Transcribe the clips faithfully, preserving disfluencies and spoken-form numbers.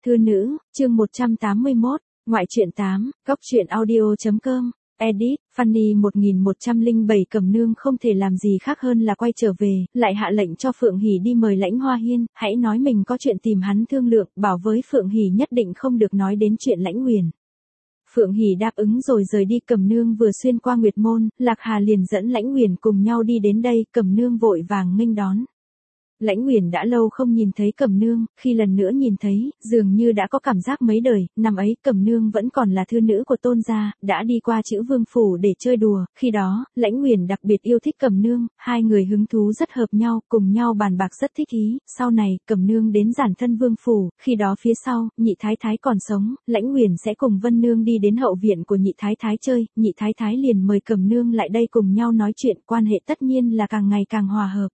Thư nữ, chương một trăm tám mươi mốt, ngoại truyện tám, góc truyện audio.com, edit, Fanny một nghìn một trăm lẻ bảy Cẩm Nương không thể làm gì khác hơn là quay trở về, lại hạ lệnh cho Phượng Hỷ đi mời Lãnh Hoa Hiên, hãy nói mình có chuyện tìm hắn thương lượng, bảo với Phượng Hỷ nhất định không được nói đến chuyện Lãnh Nguyền. Phượng Hỷ đáp ứng rồi rời đi. Cẩm Nương vừa xuyên qua Nguyệt Môn, Lạc Hà liền dẫn Lãnh Nguyền cùng nhau đi đến đây. Cẩm Nương vội vàng nghênh đón. Lãnh Nguyền đã lâu không nhìn thấy Cẩm Nương, khi lần nữa nhìn thấy, dường như đã có cảm giác mấy đời. Năm ấy Cẩm Nương vẫn còn là thư nữ của Tôn gia, đã đi qua Chữ Vương phủ để chơi đùa. Khi đó, Lãnh Nguyền đặc biệt yêu thích Cẩm Nương, hai người hứng thú rất hợp nhau, cùng nhau bàn bạc rất thích ý. Sau này, Cẩm Nương đến Giản Thân Vương phủ, khi đó phía sau, Nhị Thái Thái còn sống, Lãnh Nguyền sẽ cùng Vân Nương đi đến hậu viện của Nhị Thái Thái chơi. Nhị Thái Thái liền mời Cẩm Nương lại đây cùng nhau nói chuyện, quan hệ tất nhiên là càng ngày càng hòa hợp.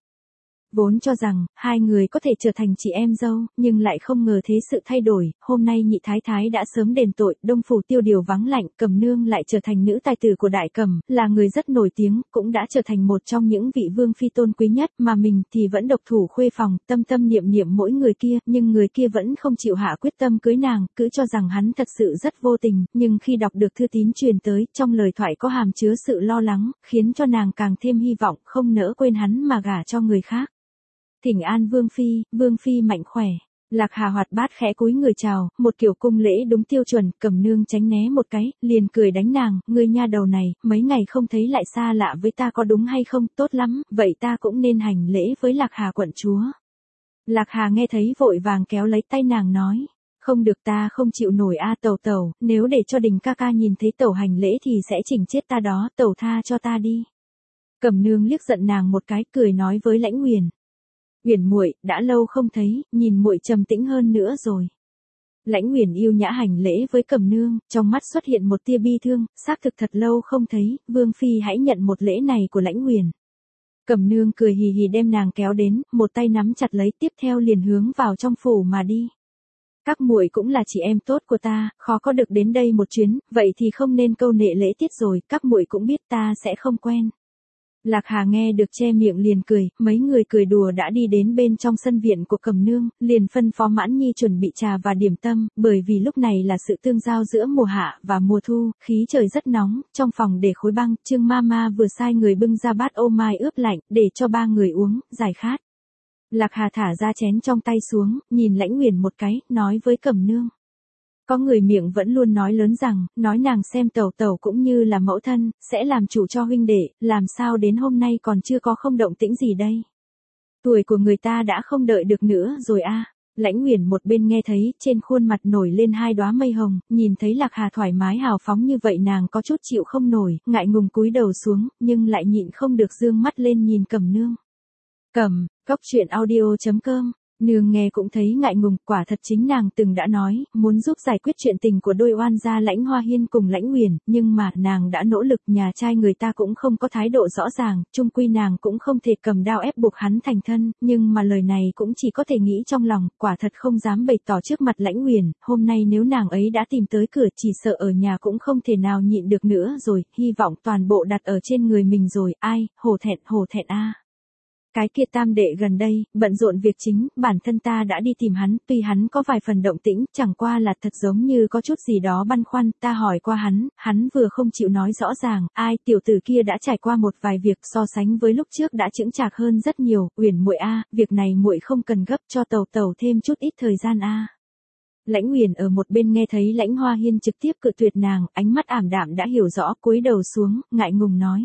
Vốn cho rằng, hai người có thể trở thành chị em dâu, nhưng lại không ngờ thế sự thay đổi. Hôm nay Nhị Thái Thái đã sớm đền tội, Đông phủ tiêu điều vắng lạnh, Cẩm Nương lại trở thành nữ tài tử của Đại Cẩm, là người rất nổi tiếng, cũng đã trở thành một trong những vị vương phi tôn quý nhất, mà mình thì vẫn độc thủ khuê phòng, tâm tâm niệm niệm mỗi người kia, nhưng người kia vẫn không chịu hạ quyết tâm cưới nàng, cứ cho rằng hắn thật sự rất vô tình, nhưng khi đọc được thư tín truyền tới, trong lời thoại có hàm chứa sự lo lắng, khiến cho nàng càng thêm hy vọng, không nỡ quên hắn mà gả cho người khác. Thỉnh an Vương phi, Vương phi mạnh khỏe. Lạc Hà hoạt bát khẽ cúi người chào, một kiểu cung lễ đúng tiêu chuẩn. Cẩm Nương tránh né một cái, liền cười đánh nàng, ngươi nha đầu này, mấy ngày không thấy lại xa lạ với ta có đúng hay không? Tốt lắm, vậy ta cũng nên hành lễ với Lạc Hà quận chúa. Lạc Hà nghe thấy vội vàng kéo lấy tay nàng nói, không được, ta không chịu nổi a Tẩu tẩu, nếu để cho Đình ca ca nhìn thấy tẩu hành lễ thì sẽ chỉnh chết ta đó, tẩu tha cho ta đi. Cẩm Nương liếc giận nàng một cái, cười nói với Lãnh Nguyền, Nguyền muội, đã lâu không thấy, nhìn muội trầm tĩnh hơn nữa rồi. Lãnh Nguyền yêu nhã hành lễ với Cẩm Nương, trong mắt xuất hiện một tia bi thương, xác thực thật lâu không thấy, Vương phi hãy nhận một lễ này của Lãnh Nguyền. Cẩm Nương cười hì hì đem nàng kéo đến, một tay nắm chặt lấy, tiếp theo liền hướng vào trong phủ mà đi. Các muội cũng là chị em tốt của ta, khó có được đến đây một chuyến, vậy thì không nên câu nệ lễ tiết rồi, các muội cũng biết ta sẽ không quen. Lạc Hà nghe được che miệng liền cười, mấy người cười đùa đã đi đến bên trong sân viện của Cẩm Nương, liền phân phó Mãn Nhi chuẩn bị trà và điểm tâm, bởi vì lúc này là sự tương giao giữa mùa hạ và mùa thu, khí trời rất nóng, trong phòng để khối băng, Trương Mama vừa sai người bưng ra bát ô mai ướp lạnh, để cho ba người uống, giải khát. Lạc Hà thả ra chén trong tay xuống, nhìn Lãnh Nguyền một cái, nói với Cẩm Nương. Có người miệng vẫn luôn nói lớn rằng, nói nàng xem tẩu tẩu cũng như là mẫu thân, sẽ làm chủ cho huynh đệ, làm sao đến hôm nay còn chưa có không động tĩnh gì đây. Tuổi của người ta đã không đợi được nữa rồi a. Lãnh Nguyền một bên nghe thấy, trên khuôn mặt nổi lên hai đóa mây hồng, nhìn thấy Lạc Hà thoải mái hào phóng như vậy nàng có chút chịu không nổi, ngại ngùng cúi đầu xuống, nhưng lại nhịn không được dương mắt lên nhìn Cẩm Nương. Cẩm, góc truyện audio.com. Nương nghe cũng thấy ngại ngùng, quả thật chính nàng từng đã nói, muốn giúp giải quyết chuyện tình của đôi oan gia Lãnh Hoa Hiên cùng Lãnh Nguyền, nhưng mà, nàng đã nỗ lực, nhà trai người ta cũng không có thái độ rõ ràng, chung quy nàng cũng không thể cầm đao ép buộc hắn thành thân, nhưng mà lời này cũng chỉ có thể nghĩ trong lòng, quả thật không dám bày tỏ trước mặt Lãnh Nguyền, hôm nay nếu nàng ấy đã tìm tới cửa chỉ sợ ở nhà cũng không thể nào nhịn được nữa rồi, hy vọng toàn bộ đặt ở trên người mình rồi, ai, hổ thẹn, hổ thẹn a. Cái kia tam đệ gần đây, bận rộn việc chính, bản thân ta đã đi tìm hắn, tuy hắn có vài phần động tĩnh, chẳng qua là thật giống như có chút gì đó băn khoăn, ta hỏi qua hắn, hắn vừa không chịu nói rõ ràng, ai, tiểu tử kia đã trải qua một vài việc so sánh với lúc trước đã chững chạc hơn rất nhiều, Uyển muội a, việc này muội không cần gấp, cho tẩu tẩu thêm chút ít thời gian a. Lãnh Nguyền ở một bên nghe thấy Lãnh Hoa Hiên trực tiếp cự tuyệt nàng, ánh mắt ảm đạm đã hiểu rõ, cúi đầu xuống, ngại ngùng nói.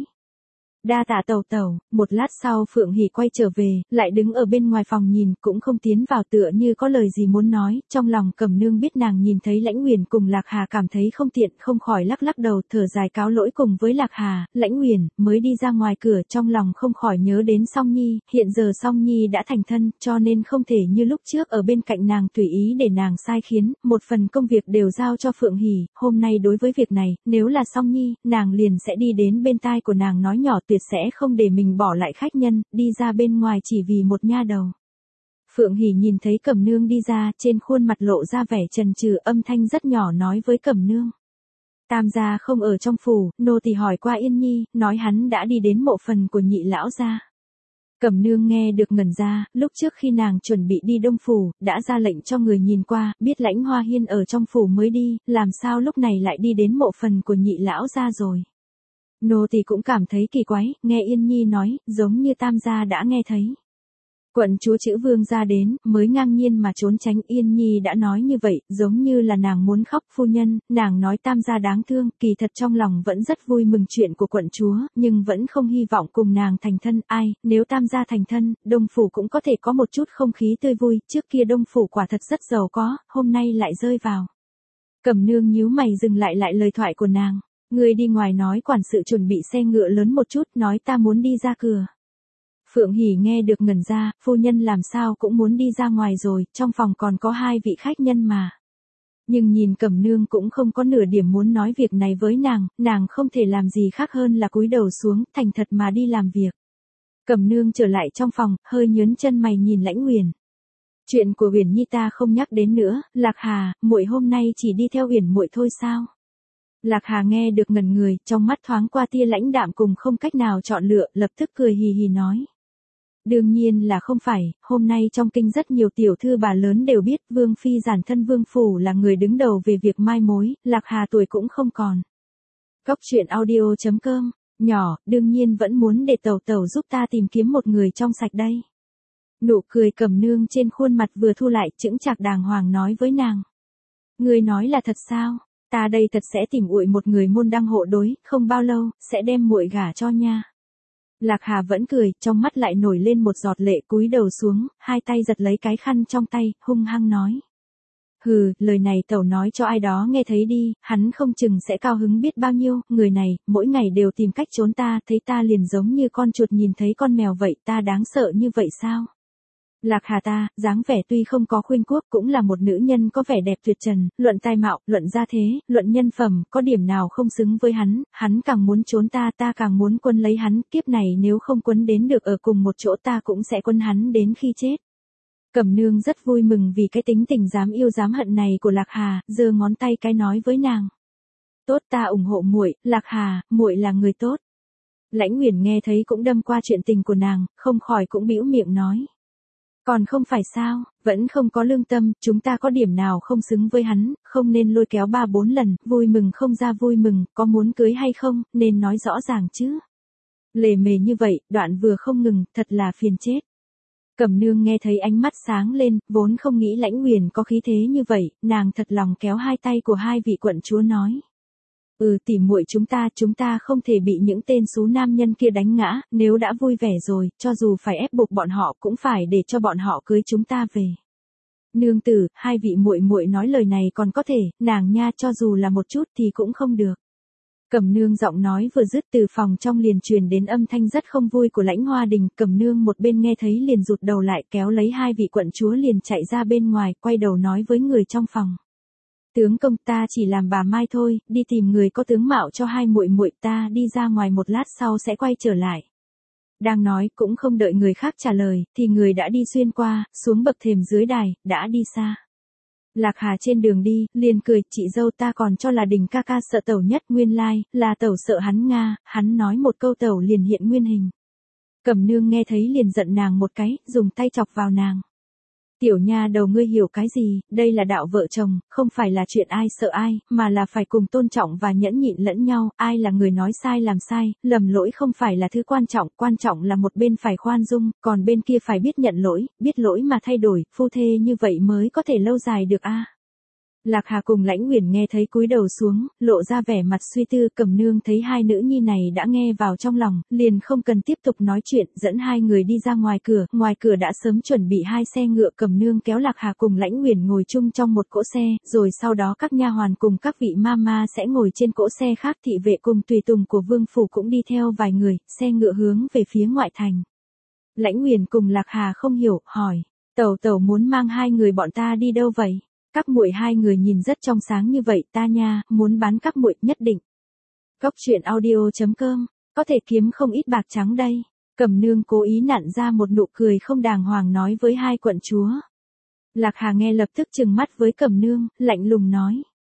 Đa tạ tẩu tẩu. Một lát sau Phượng Hỷ quay trở về, lại đứng ở bên ngoài phòng nhìn, cũng không tiến vào tựa như có lời gì muốn nói, trong lòng Cẩm Nương biết nàng nhìn thấy Lãnh Nguyền cùng Lạc Hà cảm thấy không tiện, không khỏi lắc lắc đầu thở dài cáo lỗi cùng với Lạc Hà, Lãnh Nguyền, mới đi ra ngoài cửa trong lòng không khỏi nhớ đến Song Nhi, hiện giờ Song Nhi đã thành thân, cho nên không thể như lúc trước ở bên cạnh nàng tùy ý để nàng sai khiến, một phần công việc đều giao cho Phượng Hỷ, hôm nay đối với việc này, nếu là Song Nhi, nàng liền sẽ đi đến bên tai của nàng nói nhỏ tuyệt sẽ không để mình bỏ lại khách nhân, đi ra bên ngoài chỉ vì một nha đầu. Phượng Hỷ nhìn thấy Cẩm Nương đi ra, trên khuôn mặt lộ ra vẻ chần chừ, âm thanh rất nhỏ nói với Cẩm Nương. Tam gia không ở trong phủ, nô tỳ hỏi qua Yên Nhi, nói hắn đã đi đến mộ phần của Nhị lão gia. Cẩm Nương nghe được ngẩn ra, lúc trước khi nàng chuẩn bị đi Đông Phủ, đã ra lệnh cho người nhìn qua, biết Lãnh Hoa Hiên ở trong phủ mới đi, làm sao lúc này lại đi đến mộ phần của nhị lão gia rồi. Nô tỳ cũng cảm thấy kỳ quái, nghe Yên Nhi nói, giống như Tam gia đã nghe thấy. Quận chúa chữ Vương ra đến, mới ngang nhiên mà trốn tránh. Yên Nhi đã nói như vậy, giống như là nàng muốn khóc. Phu nhân, nàng nói Tam gia đáng thương, kỳ thật trong lòng vẫn rất vui mừng chuyện của quận chúa, nhưng vẫn không hy vọng cùng nàng thành thân. Ai, nếu Tam gia thành thân, Đông Phủ cũng có thể có một chút không khí tươi vui, trước kia Đông Phủ quả thật rất giàu có, hôm nay lại rơi vào. Cẩm Nương nhíu mày dừng lại lại lời thoại của nàng. Người đi ngoài nói quản sự chuẩn bị xe ngựa lớn một chút, nói ta muốn đi ra cửa. Phượng Hỉ nghe được ngẩn ra, phu nhân làm sao cũng muốn đi ra ngoài rồi, trong phòng còn có hai vị khách nhân mà. Nhưng nhìn Cẩm Nương cũng không có nửa điểm muốn nói việc này với nàng, nàng không thể làm gì khác hơn là cúi đầu xuống, thành thật mà đi làm việc. Cẩm Nương trở lại trong phòng, hơi nhớn chân mày nhìn Lãnh Uyển. Chuyện của Uyển Nhi ta không nhắc đến nữa, Lạc Hà, muội hôm nay chỉ đi theo Uyển muội thôi sao? Lạc Hà nghe được ngẩn người, trong mắt thoáng qua tia lãnh đạm cùng không cách nào chọn lựa, lập tức cười hì hì nói. Đương nhiên là không phải, hôm nay trong kinh rất nhiều tiểu thư bà lớn đều biết Vương Phi giản thân Vương Phủ là người đứng đầu về việc mai mối, Lạc Hà tuổi cũng không còn. Cóc truyện audio chấm com, nhỏ, đương nhiên vẫn muốn để Tẩu Tẩu giúp ta tìm kiếm một người trong sạch đây. Nụ cười Cẩm Nương trên khuôn mặt vừa thu lại, chững chạc đàng hoàng nói với nàng. Người nói là thật sao? Ta đây thật sẽ tìm muội một người môn đăng hộ đối, không bao lâu, sẽ đem muội gả cho nha. Lạc Hà vẫn cười, trong mắt lại nổi lên một giọt lệ, cúi đầu xuống, hai tay giật lấy cái khăn trong tay, hung hăng nói. Hừ, lời này Tẩu nói cho ai đó nghe thấy đi, hắn không chừng sẽ cao hứng biết bao nhiêu, người này, mỗi ngày đều tìm cách trốn ta, thấy ta liền giống như con chuột nhìn thấy con mèo vậy, ta đáng sợ như vậy sao? Lạc Hà ta, dáng vẻ tuy không có khuynh quốc cũng là một nữ nhân có vẻ đẹp tuyệt trần, luận tài mạo, luận gia thế, luận nhân phẩm, có điểm nào không xứng với hắn, hắn càng muốn trốn ta, ta càng muốn quân lấy hắn, kiếp này nếu không quấn đến được ở cùng một chỗ ta cũng sẽ quân hắn đến khi chết. Cẩm Nương rất vui mừng vì cái tính tình dám yêu dám hận này của Lạc Hà, giơ ngón tay cái nói với nàng. Tốt, ta ủng hộ muội, Lạc Hà, muội là người tốt. Lãnh Uyển nghe thấy cũng đâm qua chuyện tình của nàng, không khỏi cũng bĩu miệng nói. Còn không phải sao, vẫn không có lương tâm, chúng ta có điểm nào không xứng với hắn, không nên lôi kéo ba bốn lần, vui mừng không ra vui mừng, có muốn cưới hay không, nên nói rõ ràng chứ. Lề mề như vậy, đoạn vừa không ngừng, thật là phiền chết. Cẩm Nương nghe thấy ánh mắt sáng lên, vốn không nghĩ Lãnh Uyển có khí thế như vậy, nàng thật lòng kéo hai tay của hai vị quận chúa nói. Ừ, tỉ muội chúng ta, chúng ta không thể bị những tên xú nam nhân kia đánh ngã, nếu đã vui vẻ rồi, cho dù phải ép buộc bọn họ cũng phải để cho bọn họ cưới chúng ta về. Nương tử, hai vị muội muội nói lời này còn có thể, nàng nha, cho dù là một chút thì cũng không được. Cẩm Nương giọng nói vừa dứt, từ phòng trong liền truyền đến âm thanh rất không vui của Lãnh Hoa Đình, Cẩm Nương một bên nghe thấy liền rụt đầu lại, kéo lấy hai vị quận chúa liền chạy ra bên ngoài, quay đầu nói với người trong phòng. Tướng công, ta chỉ làm bà Mai thôi, đi tìm người có tướng mạo cho hai muội muội, ta đi ra ngoài một lát sau sẽ quay trở lại. Đang nói, cũng không đợi người khác trả lời, thì người đã đi xuyên qua, xuống bậc thềm dưới đài, đã đi xa. Lạc Hà trên đường đi, liền cười, chị dâu ta còn cho là Đình ca ca sợ Tẩu nhất, nguyên lai, là Tẩu sợ hắn nga, hắn nói một câu Tẩu liền hiện nguyên hình. Cẩm Nương nghe thấy liền giận nàng một cái, dùng tay chọc vào nàng. Tiểu nha đầu ngươi hiểu cái gì, đây là đạo vợ chồng, không phải là chuyện ai sợ ai, mà là phải cùng tôn trọng và nhẫn nhịn lẫn nhau, ai là người nói sai làm sai, lầm lỗi không phải là thứ quan trọng, quan trọng là một bên phải khoan dung, còn bên kia phải biết nhận lỗi, biết lỗi mà thay đổi, phu thê như vậy mới có thể lâu dài được a. Lạc Hà cùng Lãnh Uyển nghe thấy cúi đầu xuống, lộ ra vẻ mặt suy tư, Cẩm Nương thấy hai nữ nhi này đã nghe vào trong lòng, liền không cần tiếp tục nói chuyện, dẫn hai người đi ra ngoài cửa, ngoài cửa đã sớm chuẩn bị hai xe ngựa, Cẩm Nương kéo Lạc Hà cùng Lãnh Uyển ngồi chung trong một cỗ xe, rồi sau đó các nha hoàn cùng các vị mama sẽ ngồi trên cỗ xe khác, thị vệ cùng tùy tùng của Vương phủ cũng đi theo vài người, xe ngựa hướng về phía ngoại thành. Lãnh Uyển cùng Lạc Hà không hiểu, hỏi, Tẩu Tẩu muốn mang hai người bọn ta đi đâu vậy? Các muội hai người nhìn rất trong sáng như vậy, ta nha, muốn bán các muội, nhất định. Cóc truyện audio chấm com, có thể kiếm không ít bạc trắng đây. Cẩm Nương cố ý nặn ra một nụ cười không đàng hoàng nói với hai quận chúa. Lạc Hà nghe lập tức trừng mắt với Cẩm Nương, lạnh lùng nói.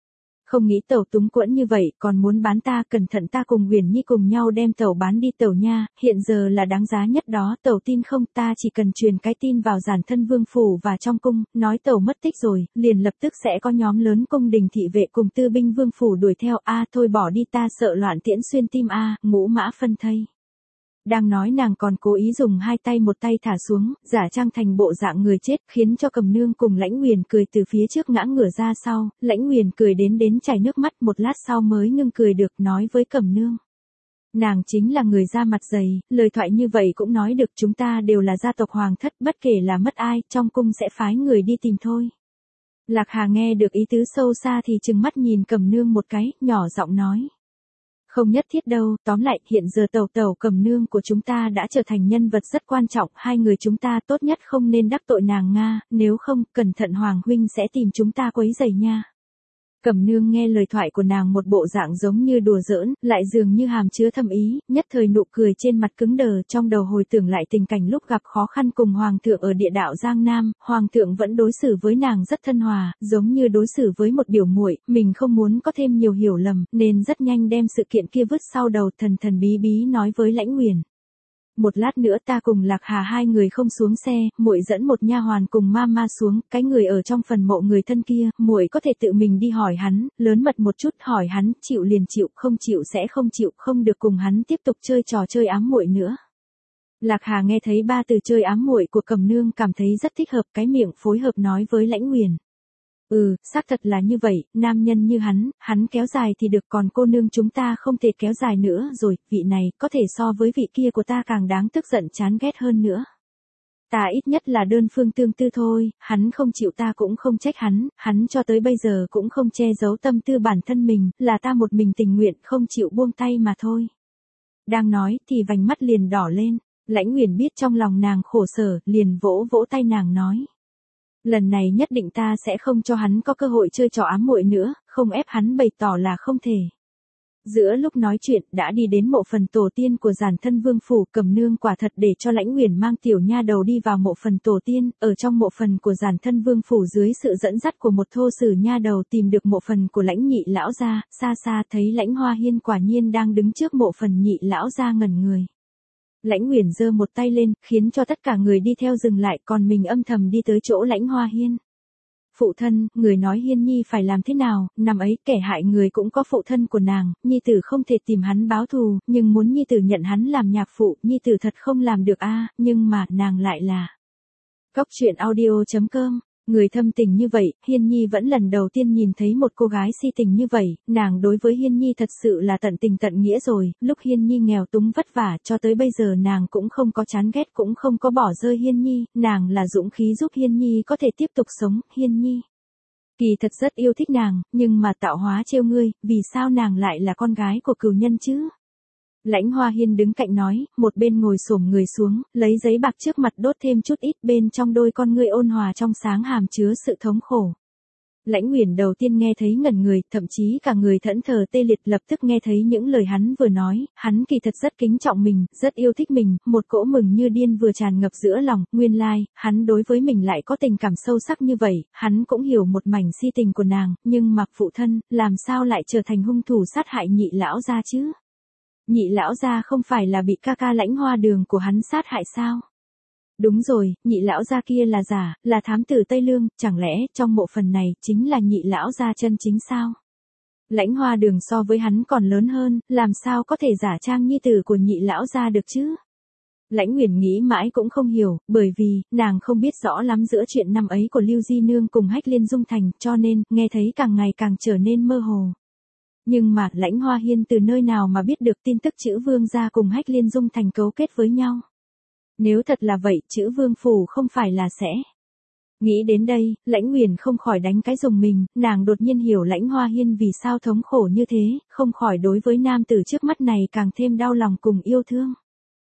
Không nghĩ Tẩu túng quẫn như vậy, còn muốn bán ta, cẩn thận ta cùng Huyền Nhi cùng nhau đem Tẩu bán đi Tẩu nha, hiện giờ là đáng giá nhất đó, Tẩu tin không, ta chỉ cần truyền cái tin vào Giản Thân Vương phủ và trong cung, nói Tẩu mất tích rồi, liền lập tức sẽ có nhóm lớn cung đình thị vệ cùng tư binh vương phủ đuổi theo, a thôi bỏ đi ta sợ loạn tiễn xuyên tim a, ngũ mã phân thây. Đang nói nàng còn cố ý dùng hai tay một tay thả xuống, giả trang thành bộ dạng người chết, khiến cho Cẩm Nương cùng Lãnh Nguyền cười từ phía trước ngã ngửa ra sau, Lãnh Nguyền cười đến đến chảy nước mắt, một lát sau mới ngưng cười được, nói với Cẩm Nương. Nàng chính là người da mặt dày, lời thoại như vậy cũng nói được, chúng ta đều là gia tộc hoàng thất, bất kể là mất ai, trong cung sẽ phái người đi tìm thôi. Lạc Hà nghe được ý tứ sâu xa thì trừng mắt nhìn Cẩm Nương một cái, nhỏ giọng nói. Không nhất thiết đâu, tóm lại, hiện giờ Tẩu Tẩu Cẩm Nương của chúng ta đã trở thành nhân vật rất quan trọng, hai người chúng ta tốt nhất không nên đắc tội nàng Nga, nếu không, cẩn thận Hoàng huynh sẽ tìm chúng ta quấy rầy nha. Cẩm Nương nghe lời thoại của nàng một bộ dạng giống như đùa giỡn, lại dường như hàm chứa thâm ý, nhất thời nụ cười trên mặt cứng đờ, trong đầu hồi tưởng lại tình cảnh lúc gặp khó khăn cùng Hoàng thượng ở địa đạo Giang Nam, Hoàng thượng vẫn đối xử với nàng rất thân hòa, giống như đối xử với một biểu muội, mình không muốn có thêm nhiều hiểu lầm, nên rất nhanh đem sự kiện kia vứt sau đầu, thần thần bí bí nói với Lãnh Nguyền. Một lát nữa ta cùng Lạc Hà hai người không xuống xe, muội dẫn một nha hoàn cùng mama xuống, cái người ở trong phần mộ người thân kia, muội có thể tự mình đi hỏi hắn, lớn mật một chút, hỏi hắn, chịu liền chịu, không chịu sẽ không chịu, không được cùng hắn tiếp tục chơi trò chơi ám muội nữa. Lạc Hà nghe thấy ba từ chơi ám muội của Cẩm Nương cảm thấy rất thích hợp, cái miệng phối hợp nói với Lãnh Nguyền. Ừ, xác thật là như vậy, nam nhân như hắn, hắn kéo dài thì được, còn cô nương chúng ta không thể kéo dài nữa rồi, vị này có thể so với vị kia của ta càng đáng tức giận chán ghét hơn nữa. Ta ít nhất là đơn phương tương tư thôi, hắn không chịu ta cũng không trách hắn, hắn cho tới bây giờ cũng không che giấu tâm tư bản thân mình, là ta một mình tình nguyện không chịu buông tay mà thôi. Đang nói thì vành mắt liền đỏ lên, Lãnh Nguyền biết trong lòng nàng khổ sở, liền vỗ vỗ tay nàng nói. Lần này nhất định ta sẽ không cho hắn có cơ hội chơi trò ám muội nữa, không ép hắn bày tỏ là không thể. Giữa lúc nói chuyện, đã đi đến mộ phần tổ tiên của Giản Thân Vương phủ, Cẩm Nương quả thật để cho Lãnh Nguyền mang tiểu nha đầu đi vào mộ phần tổ tiên, ở trong mộ phần của Giản Thân Vương phủ dưới sự dẫn dắt của một thô sử nha đầu tìm được mộ phần của Lãnh Nhị lão gia, xa xa thấy Lãnh Hoa Hiên quả nhiên đang đứng trước mộ phần Nhị lão gia ngẩn người. Lãnh Nguyền giơ một tay lên, khiến cho tất cả người đi theo dừng lại, còn mình âm thầm đi tới chỗ Lãnh Hoa Hiên. Phụ thân, người nói Hiên Nhi phải làm thế nào, năm ấy kẻ hại người cũng có phụ thân của nàng, Nhi tử không thể tìm hắn báo thù, nhưng muốn Nhi tử nhận hắn làm nhạc phụ, Nhi tử thật không làm được a, nhưng mà, nàng lại là. Cóc truyện audio chấm com. Người thâm tình như vậy, Hiên Nhi vẫn lần đầu tiên nhìn thấy một cô gái si tình như vậy, nàng đối với Hiên Nhi thật sự là tận tình tận nghĩa rồi, lúc Hiên Nhi nghèo túng vất vả cho tới bây giờ nàng cũng không có chán ghét cũng không có bỏ rơi Hiên Nhi, nàng là dũng khí giúp Hiên Nhi có thể tiếp tục sống, Hiên Nhi. Kỳ thật rất yêu thích nàng, nhưng mà tạo hóa trêu ngươi, vì sao nàng lại là con gái của cừu nhân chứ? Lãnh Hoa Hiên đứng cạnh nói, một bên ngồi xổm người xuống, lấy giấy bạc trước mặt đốt thêm chút ít, bên trong đôi con ngươi ôn hòa trong sáng hàm chứa sự thống khổ. Lãnh Nguyền đầu tiên nghe thấy ngẩn người, thậm chí cả người thẫn thờ tê liệt, lập tức nghe thấy những lời hắn vừa nói, hắn kỳ thật rất kính trọng mình, rất yêu thích mình, một cỗ mừng như điên vừa tràn ngập giữa lòng, nguyên lai, hắn đối với mình lại có tình cảm sâu sắc như vậy, hắn cũng hiểu một mảnh si tình của nàng, nhưng mà phụ thân, làm sao lại trở thành hung thủ sát hại Nhị lão gia chứ? Nhị lão gia không phải là bị ca ca Lãnh Hoa Đường của hắn sát hại sao? Đúng rồi, Nhị lão gia kia là giả, là thám tử Tây Lương, chẳng lẽ trong mộ phần này chính là Nhị lão gia chân chính sao? Lãnh Hoa Đường so với hắn còn lớn hơn, làm sao có thể giả trang nhi tử của Nhị lão gia được chứ? Lãnh Nguyền nghĩ mãi cũng không hiểu, bởi vì nàng không biết rõ lắm giữa chuyện năm ấy của Lưu Di Nương cùng Hách Liên Dung Thành, cho nên nghe thấy càng ngày càng trở nên mơ hồ. Nhưng mà, Lãnh Hoa Hiên từ nơi nào mà biết được tin tức chữ Vương gia cùng Hách Liên Dung Thành cấu kết với nhau? Nếu thật là vậy, chữ Vương phủ không phải là sẽ. Nghĩ đến đây, Lãnh Nguyền không khỏi đánh cái rùng mình, nàng đột nhiên hiểu Lãnh Hoa Hiên vì sao thống khổ như thế, không khỏi đối với nam tử trước mắt này càng thêm đau lòng cùng yêu thương.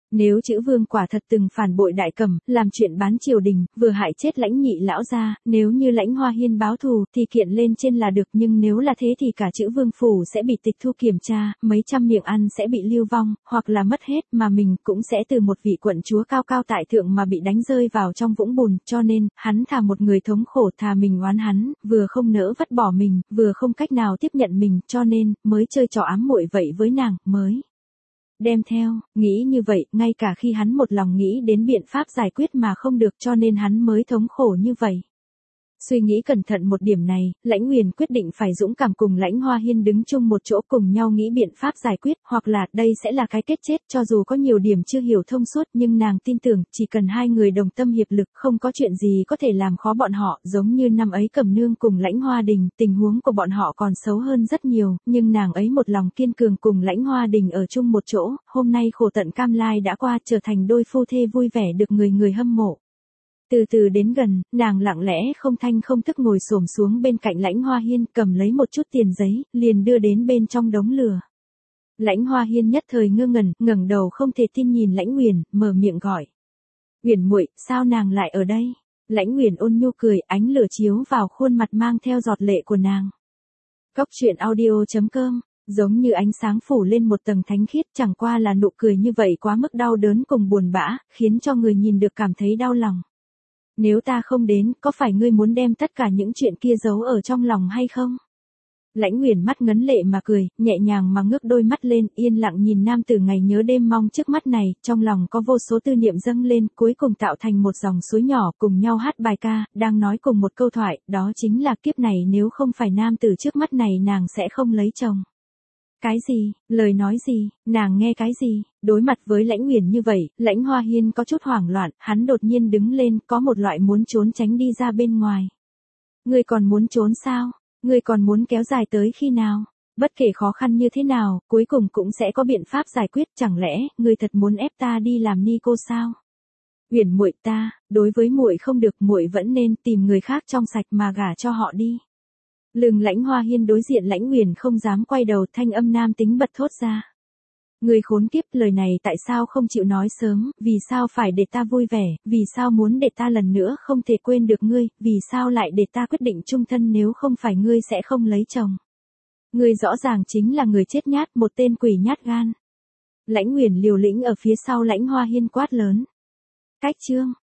Nếu Chữ Vương quả thật từng phản bội Đại Cẩm, làm chuyện bán triều đình, vừa hại chết Lãnh nhị lão gia, nếu như Lãnh Hoa Hiên báo thù thì kiện lên trên là được, nhưng nếu là thế thì cả Chữ Vương phủ sẽ bị tịch thu kiểm tra, mấy trăm miệng ăn sẽ bị lưu vong, hoặc là mất hết, mà mình cũng sẽ từ một vị quận chúa cao cao tại thượng mà bị đánh rơi vào trong vũng bùn, cho nên, hắn thà một người thống khổ thà mình oán hắn, vừa không nỡ vứt bỏ mình, vừa không cách nào tiếp nhận mình, cho nên, mới chơi trò ám muội vậy với nàng, mới đem theo, nghĩ như vậy, ngay cả khi hắn một lòng nghĩ đến biện pháp giải quyết mà không được, cho nên hắn mới thống khổ như vậy. Suy nghĩ cẩn thận một điểm này, Lãnh Nguyền quyết định phải dũng cảm cùng Lãnh Hoa Hiên đứng chung một chỗ cùng nhau nghĩ biện pháp giải quyết, hoặc là đây sẽ là cái kết chết, cho dù có nhiều điểm chưa hiểu thông suốt, nhưng nàng tin tưởng, chỉ cần hai người đồng tâm hiệp lực, không có chuyện gì có thể làm khó bọn họ, giống như năm ấy Cẩm Nương cùng Lãnh Hoa Đình, tình huống của bọn họ còn xấu hơn rất nhiều, nhưng nàng ấy một lòng kiên cường cùng Lãnh Hoa Đình ở chung một chỗ, hôm nay khổ tận cam lai đã qua, trở thành đôi phu thê vui vẻ được người người hâm mộ. Từ từ đến gần, nàng lặng lẽ không thanh không thức ngồi xổm xuống bên cạnh Lãnh Hoa Hiên, cầm lấy một chút tiền giấy, liền đưa đến bên trong đống lửa. Lãnh Hoa Hiên nhất thời ngơ ngẩn, ngẩng đầu không thể tin nhìn Lãnh Nguyền, mở miệng gọi. "Nguyền muội, sao nàng lại ở đây?" Lãnh Nguyền ôn nhu cười, ánh lửa chiếu vào khuôn mặt mang theo giọt lệ của nàng. Cốc truyện audio chấm com, giống như ánh sáng phủ lên một tầng thánh khiết, chẳng qua là nụ cười như vậy quá mức đau đớn cùng buồn bã, khiến cho người nhìn được cảm thấy đau lòng. "Nếu ta không đến, có phải ngươi muốn đem tất cả những chuyện kia giấu ở trong lòng hay không?" Lãnh Nguyền mắt ngấn lệ mà cười, nhẹ nhàng mà ngước đôi mắt lên, yên lặng nhìn nam tử ngày nhớ đêm mong trước mắt này, trong lòng có vô số tư niệm dâng lên, cuối cùng tạo thành một dòng suối nhỏ, cùng nhau hát bài ca, đang nói cùng một câu thoại, đó chính là kiếp này nếu không phải nam tử trước mắt này nàng sẽ không lấy chồng. Cái gì, lời nói gì, nàng nghe cái gì, đối mặt với Lãnh Nguyền như vậy, Lãnh Hoa Hiên có chút hoảng loạn, hắn đột nhiên đứng lên, có một loại muốn trốn tránh đi ra bên ngoài. "Ngươi còn muốn trốn sao? Ngươi còn muốn kéo dài tới khi nào? Bất kể khó khăn như thế nào, cuối cùng cũng sẽ có biện pháp giải quyết, chẳng lẽ, ngươi thật muốn ép ta đi làm ni cô sao?" "Uyển muội, ta, đối với muội không được, muội vẫn nên tìm người khác trong sạch mà gả cho họ đi." Lưng Lãnh Hoa Hiên đối diện Lãnh Nguyền không dám quay đầu, thanh âm nam tính bật thốt ra. "Ngươi khốn kiếp, lời này tại sao không chịu nói sớm, vì sao phải để ta vui vẻ, vì sao muốn để ta lần nữa không thể quên được ngươi, vì sao lại để ta quyết định chung thân nếu không phải ngươi sẽ không lấy chồng. Ngươi rõ ràng chính là người chết nhát, một tên quỷ nhát gan." Lãnh Nguyền liều lĩnh ở phía sau Lãnh Hoa Hiên quát lớn. Cách chương